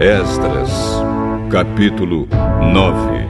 Esdras, capítulo 9.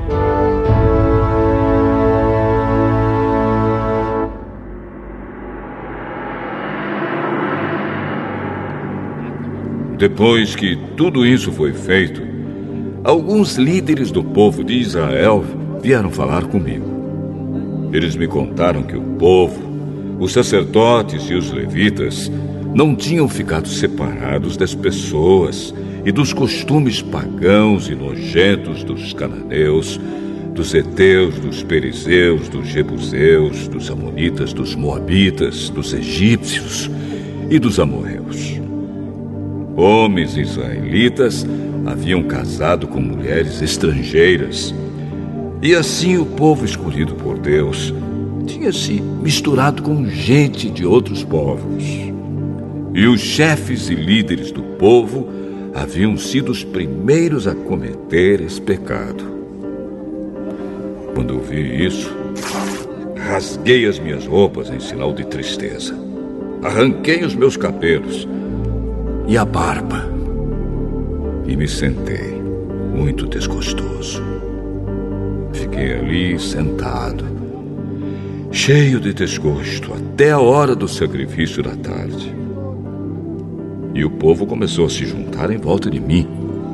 Depois que tudo isso foi feito, alguns líderes do povo de Israel vieram falar comigo. Eles me contaram que o povo, os sacerdotes e os levitas não tinham ficado separados das pessoas e dos costumes pagãos e nojentos dos cananeus, dos heteus, dos perizeus, dos jebuseus, dos amonitas, dos moabitas, dos egípcios e dos amorreus. Homens israelitas haviam casado com mulheres estrangeiras, e assim o povo escolhido por Deus tinha se misturado com gente de outros povos. E os chefes e líderes do povo haviam sido os primeiros a cometer esse pecado. Quando eu vi isso, rasguei as minhas roupas em sinal de tristeza. Arranquei os meus cabelos e a barba e me sentei, muito desgostoso. Fiquei ali sentado, cheio de desgosto, até a hora do sacrifício da tarde. E o povo começou a se juntar em volta de mim.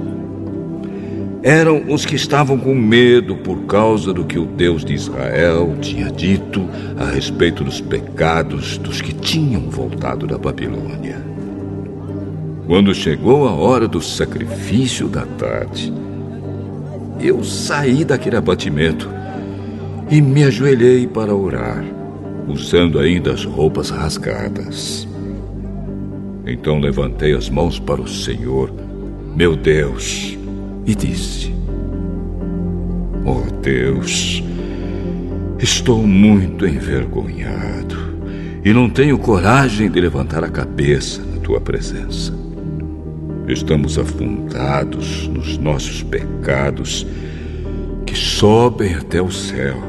Eram os que estavam com medo por causa do que o Deus de Israel tinha dito a respeito dos pecados dos que tinham voltado da Babilônia. Quando chegou a hora do sacrifício da tarde, eu saí daquele abatimento e me ajoelhei para orar, usando ainda as roupas rasgadas. Então levantei as mãos para o Senhor, meu Deus, e disse: Oh Deus, estou muito envergonhado e não tenho coragem de levantar a cabeça na tua presença. Estamos afundados nos nossos pecados que sobem até o céu.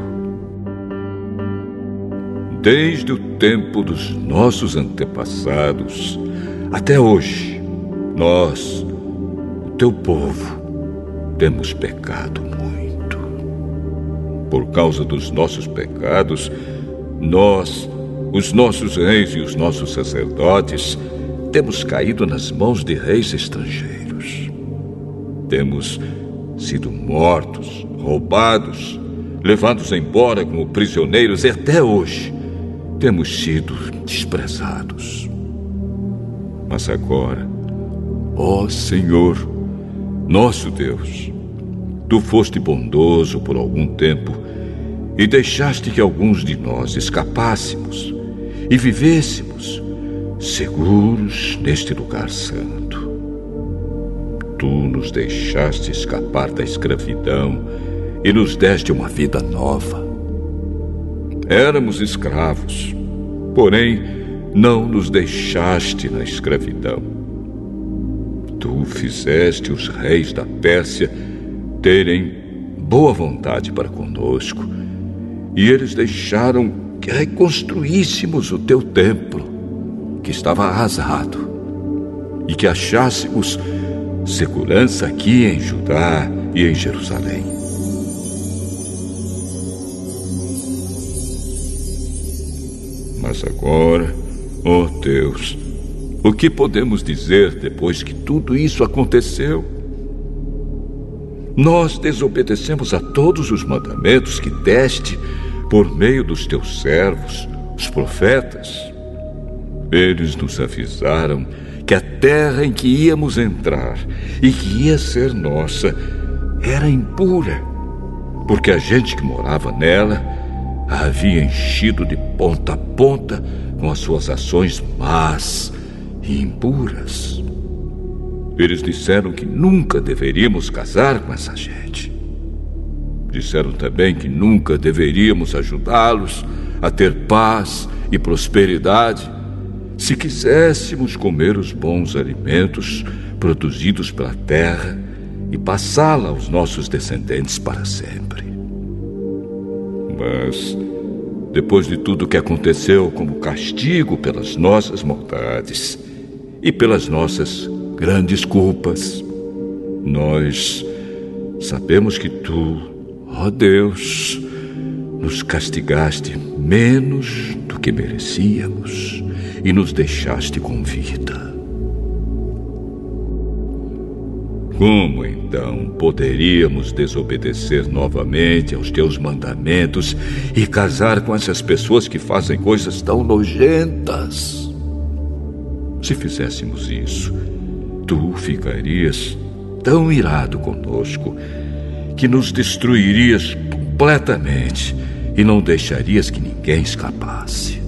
Desde o tempo dos nossos antepassados até hoje, nós, o teu povo, temos pecado muito. Por causa dos nossos pecados, nós, os nossos reis e os nossos sacerdotes, temos caído nas mãos de reis estrangeiros. Temos sido mortos, roubados, levados embora como prisioneiros e até hoje temos sido desprezados. Mas agora, ó Senhor, nosso Deus, tu foste bondoso por algum tempo e deixaste que alguns de nós escapássemos e vivêssemos seguros neste lugar santo. Tu nos deixaste escapar da escravidão e nos deste uma vida nova. Éramos escravos, porém não nos deixaste na escravidão. Tu fizeste os reis da Pérsia terem boa vontade para conosco, e eles deixaram que reconstruíssemos o teu templo, que estava arrasado, e que achássemos segurança aqui em Judá e em Jerusalém. Mas agora, ó Deus, o que podemos dizer depois que tudo isso aconteceu? Nós desobedecemos a todos os mandamentos que deste por meio dos teus servos, os profetas. Eles nos avisaram que a terra em que íamos entrar e que ia ser nossa era impura, porque a gente que morava nela a havia enchido de ponta a ponta com as suas ações más e impuras. Eles disseram que nunca deveríamos casar com essa gente. Disseram também que nunca deveríamos ajudá-los a ter paz e prosperidade se quiséssemos comer os bons alimentos produzidos pela terra e passá-la aos nossos descendentes para sempre. Mas, depois de tudo o que aconteceu como castigo pelas nossas maldades e pelas nossas grandes culpas, Nós sabemos que tu, ó Deus, nos castigaste menos do que merecíamos e nos deixaste com vida. Como então poderíamos desobedecer novamente aos teus mandamentos e casar com essas pessoas que fazem coisas tão nojentas? Se fizéssemos isso, tu ficarias tão irado conosco que nos destruirias completamente e não deixarias que ninguém escapasse.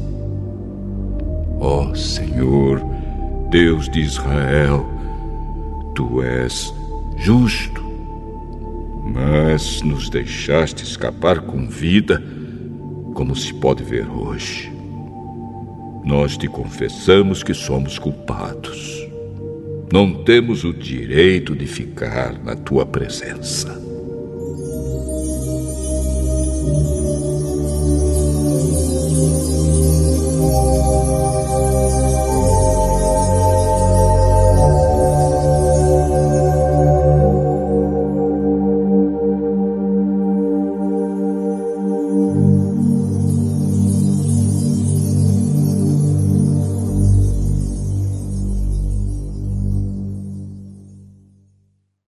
Ó Senhor, Deus de Israel, tu és justo, mas nos deixaste escapar com vida, como se pode ver hoje. Nós te confessamos que somos culpados. Não temos o direito de ficar na tua presença.